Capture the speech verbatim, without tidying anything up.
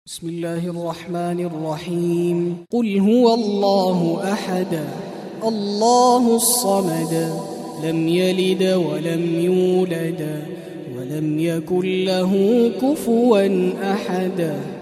بسم الله الرحمن الرحيم. قل هو الله أحد الله الصمد لم يلد ولم يولد ولم يكن له كفوا أحد.